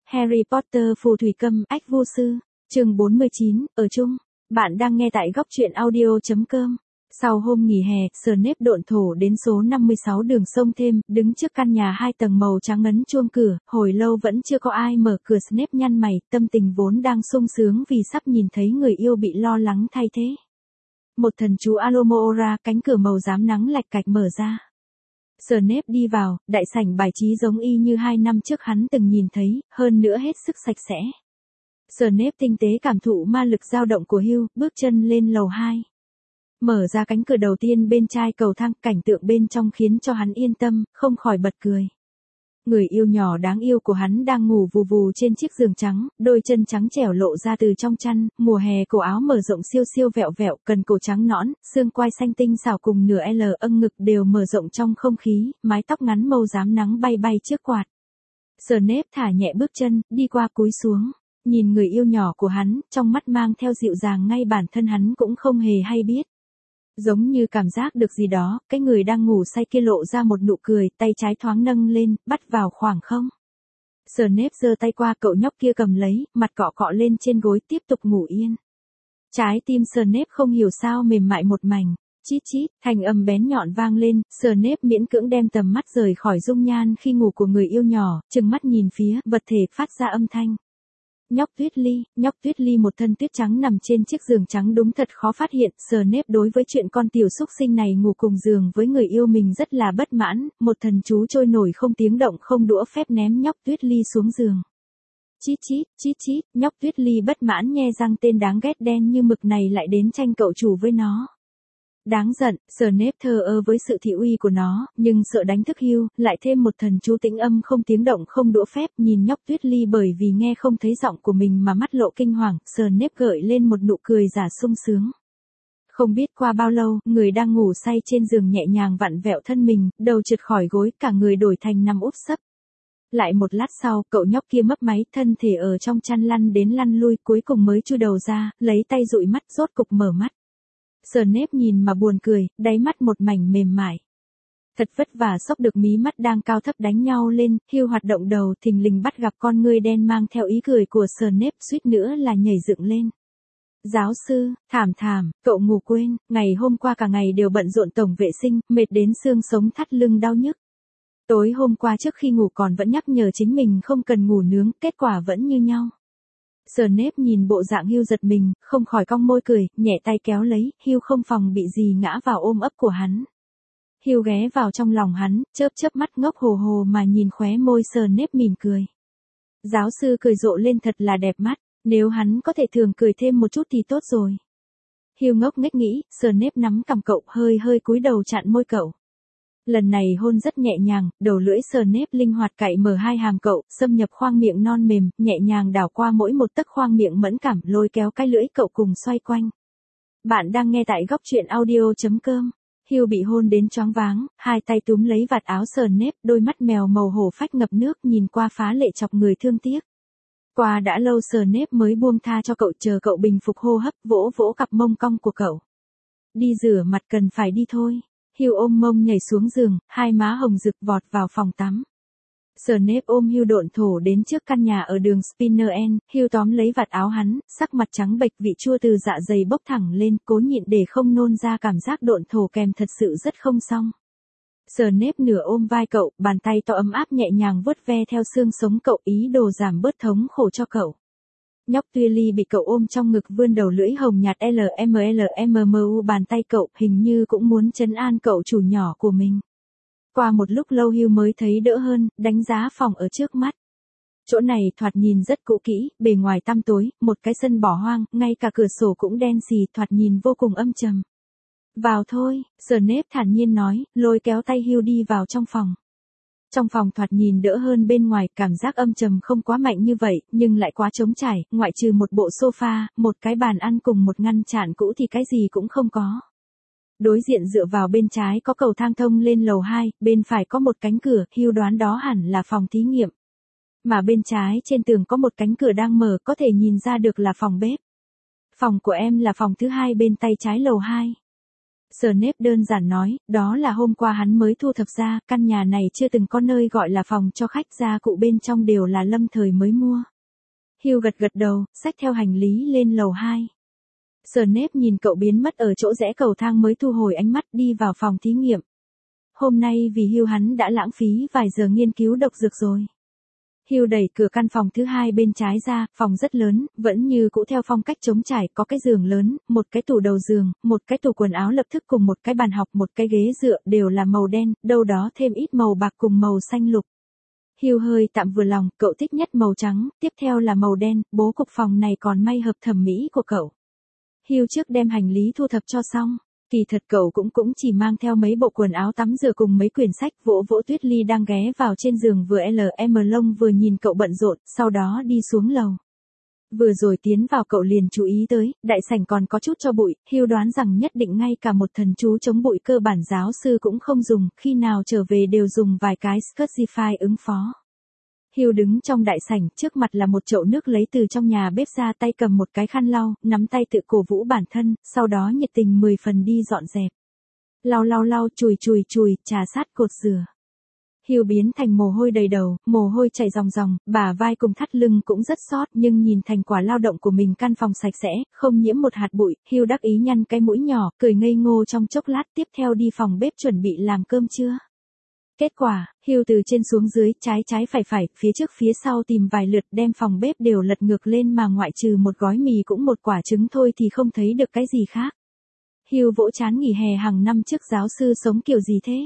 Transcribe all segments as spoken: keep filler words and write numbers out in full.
Harry Potter phù thủy câm ách vô sư, chương bốn mươi chín, ở chung. Bạn đang nghe tại góc truyện audio chấm com. Sau hôm nghỉ hè, Snape độn thổ đến số năm mươi sáu đường sông Thêm, đứng trước căn nhà hai tầng màu trắng ấn chuông cửa, hồi lâu vẫn chưa có ai mở cửa. Snape nhăn mày, tâm tình vốn đang sung sướng vì sắp nhìn thấy người yêu bị lo lắng thay thế. Một thần chú Alohomora, cánh cửa màu xám nắng lạch cạch mở ra. Snape đi vào, đại sảnh bài trí giống y như hai năm trước hắn từng nhìn thấy, hơn nữa hết sức sạch sẽ. Snape tinh tế cảm thụ ma lực dao động của Hugh, bước chân lên lầu hai. Mở ra cánh cửa đầu tiên bên trai cầu thang, cảnh tượng bên trong khiến cho hắn yên tâm, không khỏi bật cười. Người yêu nhỏ đáng yêu của hắn đang ngủ vù vù trên chiếc giường trắng, đôi chân trắng trẻo lộ ra từ trong chăn, mùa hè cổ áo mở rộng siêu siêu vẹo vẹo, cần cổ trắng nõn, xương quai xanh tinh xảo cùng nửa L âng ngực đều mở rộng trong không khí, mái tóc ngắn màu xám nắng bay bay trước quạt. Snape thả nhẹ bước chân, đi qua cúi xuống, nhìn người yêu nhỏ của hắn, trong mắt mang theo dịu dàng ngay bản thân hắn cũng không hề hay biết. Giống như cảm giác được gì đó, cái người đang ngủ say kia lộ ra một nụ cười, tay trái thoáng nâng lên, bắt vào khoảng không. Snape giơ tay qua, cậu nhóc kia cầm lấy, mặt cọ cọ lên trên gối tiếp tục ngủ yên. Trái tim Snape không hiểu sao mềm mại một mảnh, chít chít, thành âm bén nhọn vang lên, Snape miễn cưỡng đem tầm mắt rời khỏi dung nhan khi ngủ của người yêu nhỏ, trừng mắt nhìn phía, vật thể phát ra âm thanh. Nhóc Tuyết Ly, nhóc Tuyết Ly một thân tuyết trắng nằm trên chiếc giường trắng đúng thật khó phát hiện, Snape đối với chuyện con tiểu xúc sinh này ngủ cùng giường với người yêu mình rất là bất mãn, một thần chú trôi nổi không tiếng động không đũa phép ném nhóc Tuyết Ly xuống giường. Chít chít, chít chít, nhóc Tuyết Ly bất mãn nhe răng, tên đáng ghét đen như mực này lại đến tranh cậu chủ với nó. Đáng giận, Snape thờ ơ với sự thị uy của nó, nhưng sợ đánh thức Hugh, lại thêm một thần chú tĩnh âm không tiếng động không đũa phép, nhìn nhóc Tuyết Ly bởi vì nghe không thấy giọng của mình mà mắt lộ kinh hoàng, Snape gợi lên một nụ cười giả sung sướng. Không biết qua bao lâu, người đang ngủ say trên giường nhẹ nhàng vặn vẹo thân mình, đầu trượt khỏi gối, cả người đổi thành nằm úp sấp. Lại một lát sau, cậu nhóc kia mấp máy, thân thể ở trong chăn lăn đến lăn lui, cuối cùng mới chui đầu ra, lấy tay dụi mắt, rốt cục mở mắt. Snape nhìn mà buồn cười, đáy mắt một mảnh mềm mại. Thật vất vả xốc được mí mắt đang cao thấp đánh nhau lên, Hugh hoạt động đầu, thình lình bắt gặp con ngươi đen mang theo ý cười của Snape, suýt nữa là nhảy dựng lên. Giáo sư, thảm thảm, cậu ngủ quên, ngày hôm qua cả ngày đều bận rộn tổng vệ sinh, mệt đến xương sống thắt lưng đau nhức. Tối hôm qua trước khi ngủ còn vẫn nhắc nhở chính mình không cần ngủ nướng, kết quả vẫn như nhau. Snape nhìn bộ dạng Hugh giật mình, không khỏi cong môi cười, nhẹ tay kéo lấy, Hugh không phòng bị gì ngã vào ôm ấp của hắn. Hugh ghé vào trong lòng hắn, chớp chớp mắt ngốc hồ hồ mà nhìn khóe môi Snape mỉm cười. Giáo sư cười rộ lên thật là đẹp mắt, nếu hắn có thể thường cười thêm một chút thì tốt rồi. Hugh ngốc nghếch nghĩ, Snape nắm cằm cậu hơi hơi cúi đầu chặn môi cậu. Lần này hôn rất nhẹ nhàng, đầu lưỡi Snape linh hoạt cạy mở hai hàm cậu, xâm nhập khoang miệng non mềm, nhẹ nhàng đảo qua mỗi một tấc khoang miệng mẫn cảm, lôi kéo cái lưỡi cậu cùng xoay quanh. Bạn đang nghe tại góc truyện audio chấm com. Hugh bị hôn đến choáng váng, hai tay túm lấy vạt áo Snape, đôi mắt mèo màu hổ phách ngập nước nhìn qua phá lệ chọc người thương tiếc. Qua đã lâu Snape mới buông tha cho cậu, chờ cậu bình phục hô hấp, vỗ vỗ cặp mông cong của cậu. Đi rửa mặt cần phải đi thôi. Hugh ôm mông nhảy xuống giường, hai má hồng rực vọt vào phòng tắm. Snape ôm Hugh độn thổ đến trước căn nhà ở đường Spinner End, Hugh tóm lấy vạt áo hắn, sắc mặt trắng bệch, vị chua từ dạ dày bốc thẳng lên, cố nhịn để không nôn ra, cảm giác độn thổ kèm thật sự rất không xong. Snape nửa ôm vai cậu, bàn tay to ấm áp nhẹ nhàng vuốt ve theo xương sống cậu, ý đồ giảm bớt thống khổ cho cậu. Nhóc Tuyết Ly bị cậu ôm trong ngực, vươn đầu lưỡi hồng nhạt lmlmmu bàn tay cậu, hình như cũng muốn trấn an cậu chủ nhỏ của mình. Qua một lúc lâu Hugh mới thấy đỡ hơn, đánh giá phòng ở trước mắt. Chỗ này thoạt nhìn rất cũ kỹ, bề ngoài tăm tối, một cái sân bỏ hoang, ngay cả cửa sổ cũng đen xì, thoạt nhìn vô cùng âm trầm. Vào thôi, Snape thản nhiên nói, lôi kéo tay Hugh đi vào trong phòng. Trong phòng thoạt nhìn đỡ hơn bên ngoài, cảm giác âm trầm không quá mạnh như vậy, nhưng lại quá trống trải, ngoại trừ một bộ sofa, một cái bàn ăn cùng một ngăn chạn cũ thì cái gì cũng không có. Đối diện dựa vào bên trái có cầu thang thông lên lầu hai, bên phải có một cánh cửa, Hugh đoán đó hẳn là phòng thí nghiệm. Mà bên trái trên tường có một cánh cửa đang mở, có thể nhìn ra được là phòng bếp. Phòng của em là phòng thứ hai bên tay trái lầu hai. Snape đơn giản nói, đó là hôm qua hắn mới thu thập ra, căn nhà này chưa từng có nơi gọi là phòng cho khách, gia cụ bên trong đều là lâm thời mới mua. Hugh gật gật đầu, xách theo hành lý lên lầu hai. Snape nhìn cậu biến mất ở chỗ rẽ cầu thang mới thu hồi ánh mắt đi vào phòng thí nghiệm. Hôm nay vì Hugh hắn đã lãng phí vài giờ nghiên cứu độc dược rồi. Hugh đẩy cửa căn phòng thứ hai bên trái ra, phòng rất lớn, vẫn như cũ theo phong cách trống trải, có cái giường lớn, một cái tủ đầu giường, một cái tủ quần áo lập thức cùng một cái bàn học, một cái ghế dựa, đều là màu đen, đâu đó thêm ít màu bạc cùng màu xanh lục. Hugh hơi tạm vừa lòng, cậu thích nhất màu trắng, tiếp theo là màu đen, bố cục phòng này còn may hợp thẩm mỹ của cậu. Hugh trước đem hành lý thu thập cho xong. Kỳ thật cậu cũng cũng chỉ mang theo mấy bộ quần áo tắm rửa cùng mấy quyển sách. Vỗ vỗ Tuyết Ly đang ghé vào trên giường vừa lm lông vừa nhìn cậu bận rộn, sau đó đi xuống lầu. Vừa rồi tiến vào cậu liền chú ý tới, đại sảnh còn có chút cho bụi, Hugh đoán rằng nhất định ngay cả một thần chú chống bụi cơ bản giáo sư cũng không dùng, khi nào trở về đều dùng vài cái Scudify ứng phó. Hugh đứng trong đại sảnh, trước mặt là một chậu nước lấy từ trong nhà bếp ra, tay cầm một cái khăn lau, nắm tay tự cổ vũ bản thân, sau đó nhiệt tình mười phần đi dọn dẹp. Lau lau lau, chùi chùi chùi, trà sát cột rửa. Hugh biến thành mồ hôi đầy đầu, mồ hôi chảy ròng ròng, bả vai cùng thắt lưng cũng rất sót, nhưng nhìn thành quả lao động của mình, căn phòng sạch sẽ, không nhiễm một hạt bụi, Hugh đắc ý nhăn cái mũi nhỏ, cười ngây ngô trong chốc lát, tiếp theo đi phòng bếp chuẩn bị làm cơm trưa. Kết quả, Hugh từ trên xuống dưới, trái trái phải phải, phía trước phía sau tìm vài lượt, đem phòng bếp đều lật ngược lên, mà ngoại trừ một gói mì cũng một quả trứng thôi thì không thấy được cái gì khác. Hugh vỗ trán, nghỉ hè hàng năm trước giáo sư sống kiểu gì thế?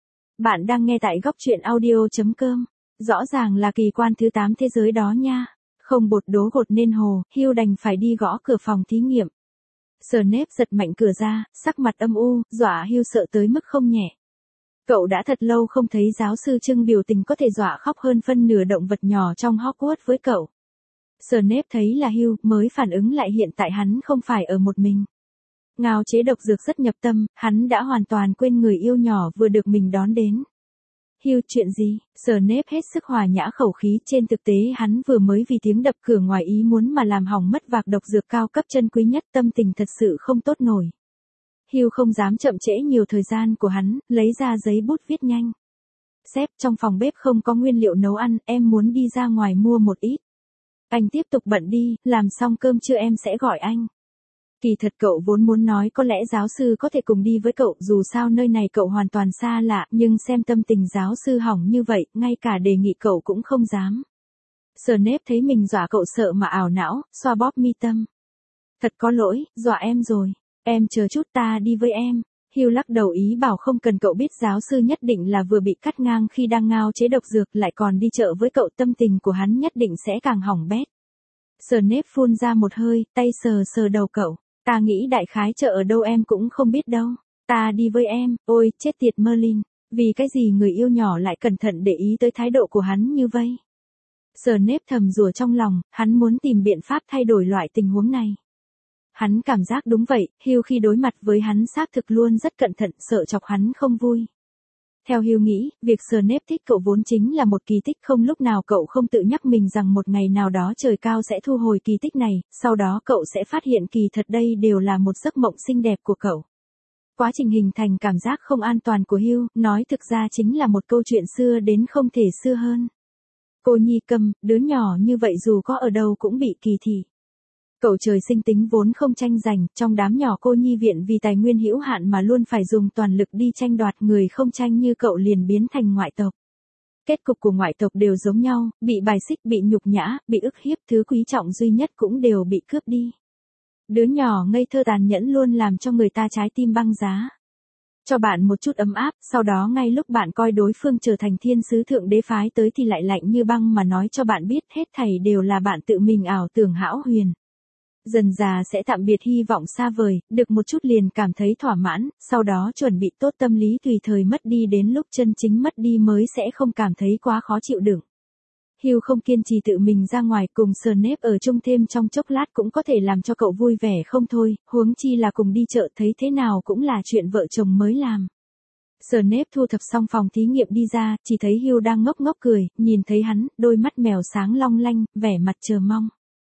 Bạn đang nghe tại góc truyện audio chấm com. Rõ ràng là kỳ quan thứ tám thế giới đó nha. Không bột đố gột nên hồ, Hugh đành phải đi gõ cửa phòng thí nghiệm. Snape giật mạnh cửa ra, sắc mặt âm u, dọa Hugh sợ tới mức không nhẹ. Cậu đã thật lâu không thấy giáo sư trưng biểu tình có thể dọa khóc hơn phân nửa động vật nhỏ trong Hogwarts với cậu. Snape thấy là Hugh, mới phản ứng lại hiện tại hắn không phải ở một mình. Ngao chế độc dược rất nhập tâm, hắn đã hoàn toàn quên người yêu nhỏ vừa được mình đón đến. Hugh, chuyện gì? Snape hết sức hòa nhã khẩu khí, trên thực tế hắn vừa mới vì tiếng đập cửa ngoài ý muốn mà làm hỏng mất vạc độc dược cao cấp chân quý nhất, tâm tình thật sự không tốt nổi. Hugh không dám chậm trễ nhiều thời gian của hắn, lấy ra giấy bút viết nhanh. Sếp, trong phòng bếp không có nguyên liệu nấu ăn, em muốn đi ra ngoài mua một ít. Anh tiếp tục bận đi, làm xong cơm trưa em sẽ gọi anh. Kỳ thật cậu vốn muốn nói có lẽ giáo sư có thể cùng đi với cậu, dù sao nơi này cậu hoàn toàn xa lạ, nhưng xem tâm tình giáo sư hỏng như vậy, ngay cả đề nghị cậu cũng không dám. Snape thấy mình dọa cậu sợ mà ảo não, xoa bóp mi tâm. Thật có lỗi, dọa em rồi. Em chờ chút, ta đi với em. Hugh lắc đầu ý bảo không cần, cậu biết giáo sư nhất định là vừa bị cắt ngang khi đang ngao chế độc dược, lại còn đi chợ với cậu, tâm tình của hắn nhất định sẽ càng hỏng bét. Snape phun ra một hơi, tay sờ sờ đầu cậu. Ta nghĩ đại khái chợ ở đâu em cũng không biết đâu. Ta đi với em, ôi, chết tiệt Merlin. Vì cái gì người yêu nhỏ lại cẩn thận để ý tới thái độ của hắn như vậy? Snape thầm rủa trong lòng, hắn muốn tìm biện pháp thay đổi loại tình huống này. Hắn cảm giác đúng vậy, Hugh khi đối mặt với hắn xác thực luôn rất cẩn thận, sợ chọc hắn không vui. Theo Hugh nghĩ, việc Snape thích cậu vốn chính là một kỳ tích, không lúc nào cậu không tự nhắc mình rằng một ngày nào đó trời cao sẽ thu hồi kỳ tích này, sau đó cậu sẽ phát hiện kỳ thật đây đều là một giấc mộng xinh đẹp của cậu. Quá trình hình thành cảm giác không an toàn của Hugh, nói thực ra chính là một câu chuyện xưa đến không thể xưa hơn. Cô nhi câm, đứa nhỏ như vậy dù có ở đâu cũng bị kỳ thị. Cậu trời sinh tính vốn không tranh giành, trong đám nhỏ cô nhi viện vì tài nguyên hữu hạn mà luôn phải dùng toàn lực đi tranh đoạt, người không tranh như cậu liền biến thành ngoại tộc. Kết cục của ngoại tộc đều giống nhau, bị bài xích, bị nhục nhã, bị ức hiếp, thứ quý trọng duy nhất cũng đều bị cướp đi. Đứa nhỏ ngây thơ tàn nhẫn luôn làm cho người ta trái tim băng giá. Cho bạn một chút ấm áp, sau đó ngay lúc bạn coi đối phương trở thành thiên sứ thượng đế phái tới thì lại lạnh như băng mà nói cho bạn biết hết thảy đều là bạn tự mình ảo tưởng hão huyền. Dần già sẽ tạm biệt hy vọng xa vời, được một chút liền cảm thấy thỏa mãn, sau đó chuẩn bị tốt tâm lý tùy thời mất đi, đến lúc chân chính mất đi mới sẽ không cảm thấy quá khó chịu đựng. Hugh không kiên trì tự mình ra ngoài, cùng Snape ở chung thêm trong chốc lát cũng có thể làm cho cậu vui vẻ không thôi, huống chi là cùng đi chợ, thấy thế nào cũng là chuyện vợ chồng mới làm. Snape thu thập xong phòng thí nghiệm đi ra, chỉ thấy Hugh đang ngốc ngốc cười, nhìn thấy hắn, đôi mắt mèo sáng long lanh, vẻ mặt chờ mong.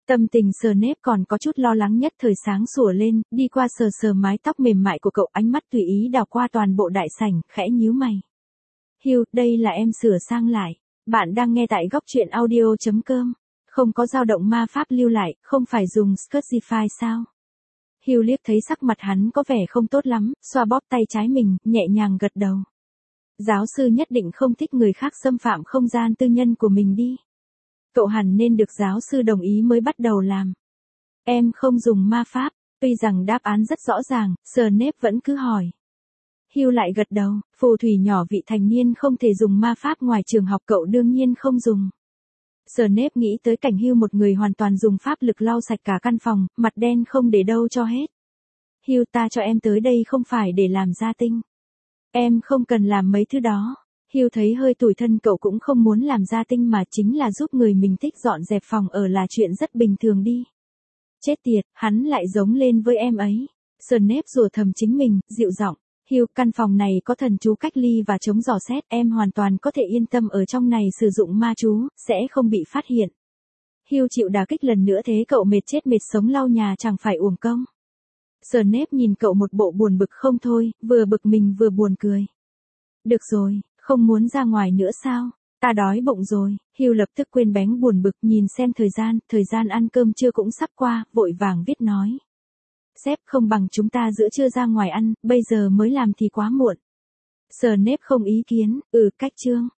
Tâm tình Snape còn có chút lo lắng nhất thời sáng sủa lên, đi qua sờ sờ mái tóc mềm mại của cậu, ánh mắt tùy ý đảo qua toàn bộ đại sảnh, khẽ nhíu mày. Hugh, đây là em sửa sang lại. Bạn đang nghe tại góc truyện audio chấm com. Không có dao động ma pháp lưu lại, không phải dùng Scursify sao? Hugh liếc thấy sắc mặt hắn có vẻ không tốt lắm, xoa bóp tay trái mình, nhẹ nhàng gật đầu. Giáo sư nhất định không thích người khác xâm phạm không gian tư nhân của mình đi. Cậu hẳn nên được giáo sư đồng ý mới bắt đầu làm. Em không dùng ma pháp, tuy rằng đáp án rất rõ ràng, Snape vẫn cứ hỏi. Hugh lại gật đầu, phù thủy nhỏ vị thành niên không thể dùng ma pháp ngoài trường học, cậu đương nhiên không dùng. Snape nghĩ tới cảnh Hugh một người hoàn toàn dùng pháp lực lau sạch cả căn phòng, mặt đen không để đâu cho hết. Hugh, ta cho em tới đây không phải để làm gia tinh. Em không cần làm mấy thứ đó. Hugh thấy hơi tủi thân, cậu cũng không muốn làm gia tinh mà chính là giúp người mình thích dọn dẹp phòng ở là chuyện rất bình thường đi. Chết tiệt, hắn lại giống lên với em ấy. Snape rủa thầm chính mình, dịu giọng. Hugh, căn phòng này có thần chú cách ly và chống dò xét, em hoàn toàn có thể yên tâm ở trong này sử dụng ma chú, sẽ không bị phát hiện. Hugh chịu đả kích lần nữa, thế cậu mệt chết mệt sống lau nhà chẳng phải uổng công. Snape nhìn cậu một bộ buồn bực không thôi, vừa bực mình vừa buồn cười. Được rồi, không muốn ra ngoài nữa sao? Ta đói bụng rồi. Hugh lập tức quên bén buồn bực, nhìn xem thời gian, thời gian ăn cơm trưa cũng sắp qua, vội vàng viết nói. Sếp, không bằng chúng ta giữa trưa ra ngoài ăn, bây giờ mới làm thì quá muộn. Snape không ý kiến, ừ, cách chương.